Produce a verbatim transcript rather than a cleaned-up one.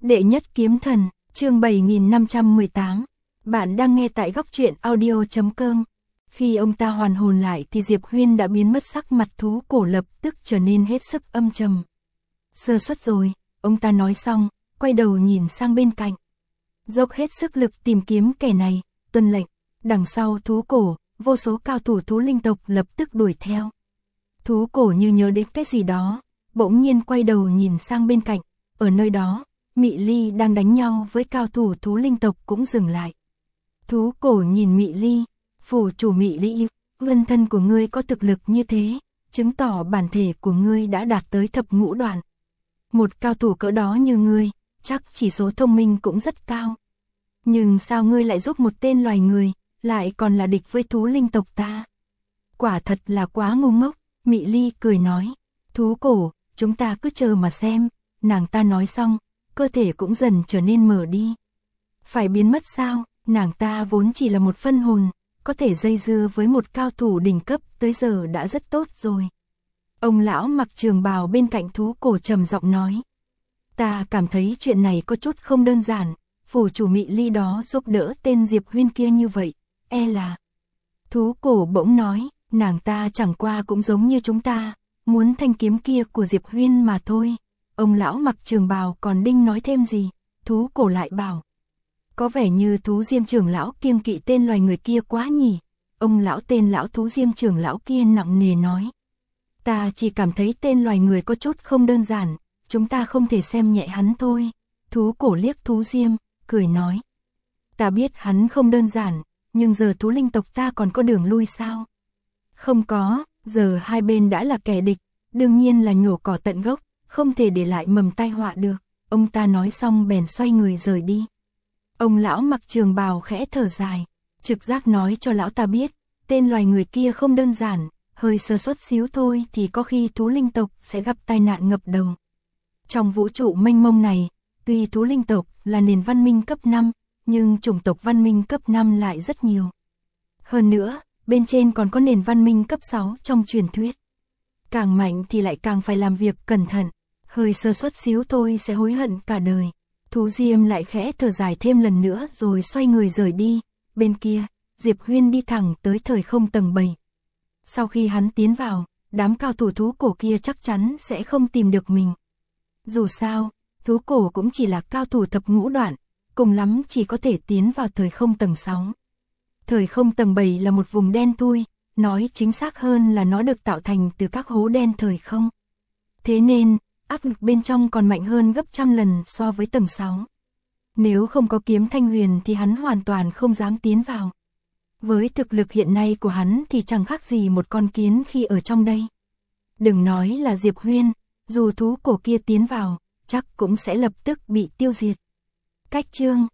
Đệ nhất kiếm thần, chương bảy nghìn năm trăm mười tám. Bạn đang nghe tại góc truyện audio chấm com. Khi ông ta hoàn hồn lại thì Diệp Huyên đã biến mất, sắc mặt thú cổ lập tức trở nên hết sức âm trầm. Sơ suất rồi, ông ta nói xong, quay đầu nhìn sang bên cạnh. Dốc hết sức lực tìm kiếm kẻ này, tuân lệnh. Đằng sau thú cổ, vô số cao thủ thú linh tộc lập tức đuổi theo. Thú cổ như nhớ đến cái gì đó, bỗng nhiên quay đầu nhìn sang bên cạnh. Ở nơi đó, Mị Ly đang đánh nhau với cao thủ thú linh tộc cũng dừng lại. Thú cổ nhìn Mị Ly, phủ chủ Mị Ly, vân thân của ngươi có thực lực như thế, chứng tỏ bản thể của ngươi đã đạt tới thập ngũ đoạn. Một cao thủ cỡ đó như ngươi, chắc chỉ số thông minh cũng rất cao. Nhưng sao ngươi lại giúp một tên loài người, lại còn là địch với thú linh tộc ta? Quả thật là quá ngu ngốc, Mị Ly cười nói. Thú cổ, chúng ta cứ chờ mà xem. Nàng ta nói xong, cơ thể cũng dần trở nên mở đi. Phải biến mất sao? Nàng ta vốn chỉ là một phân hồn, có thể dây dưa với một cao thủ đỉnh cấp tới giờ đã rất tốt rồi. Ông lão mặc trường bào bên cạnh thú cổ trầm giọng nói. Ta cảm thấy chuyện này có chút không đơn giản, phủ chủ Mị Ly đó giúp đỡ tên Diệp Huyên kia như vậy, e là... Thú cổ bỗng nói, nàng ta chẳng qua cũng giống như chúng ta, muốn thanh kiếm kia của Diệp Huyên mà thôi. Ông lão mặc trường bào còn đinh nói thêm gì, thú cổ lại bảo. Có vẻ như thú diêm trưởng lão kiêng kỵ tên loài người kia quá nhỉ. Ông lão tên lão thú diêm trưởng lão kia nặng nề nói. Ta chỉ cảm thấy tên loài người có chút không đơn giản, chúng ta không thể xem nhẹ hắn thôi. Thú cổ liếc thú diêm, cười nói. Ta biết hắn không đơn giản, nhưng giờ thú linh tộc ta còn có đường lui sao? Không có, giờ hai bên đã là kẻ địch, đương nhiên là nhổ cỏ tận gốc. Không thể để lại mầm tai họa được. Ông ta nói xong bèn xoay người rời đi. Ông lão mặc trường bào khẽ thở dài, trực giác nói cho lão ta biết, tên loài người kia không đơn giản, hơi sơ suất xíu thôi thì có khi thú linh tộc sẽ gặp tai nạn ngập đầu. Trong vũ trụ mênh mông này, tuy thú linh tộc là nền văn minh cấp năm, nhưng chủng tộc văn minh cấp năm lại rất nhiều. Hơn nữa, bên trên còn có nền văn minh cấp sáu trong truyền thuyết. Càng mạnh thì lại càng phải làm việc cẩn thận. Hơi sơ suất xíu thôi sẽ hối hận cả đời. Thú diêm lại khẽ thở dài thêm lần nữa rồi xoay người rời đi. Bên kia, Diệp Huyên đi thẳng tới thời không tầng bảy. Sau khi hắn tiến vào, đám cao thủ thú cổ kia chắc chắn sẽ không tìm được mình. Dù sao, thú cổ cũng chỉ là cao thủ thập ngũ đoạn, cùng lắm chỉ có thể tiến vào thời không tầng sáu. Thời không tầng bảy là một vùng đen thui, nói chính xác hơn là nó được tạo thành từ các hố đen thời không. Thế nên, áp lực bên trong còn mạnh hơn gấp trăm lần so với tầng sáu. Nếu không có kiếm thanh huyền thì hắn hoàn toàn không dám tiến vào. Với thực lực hiện nay của hắn thì chẳng khác gì một con kiến khi ở trong đây. Đừng nói là Diệp Huyên, dù thú cổ kia tiến vào, chắc cũng sẽ lập tức bị tiêu diệt. Cách chương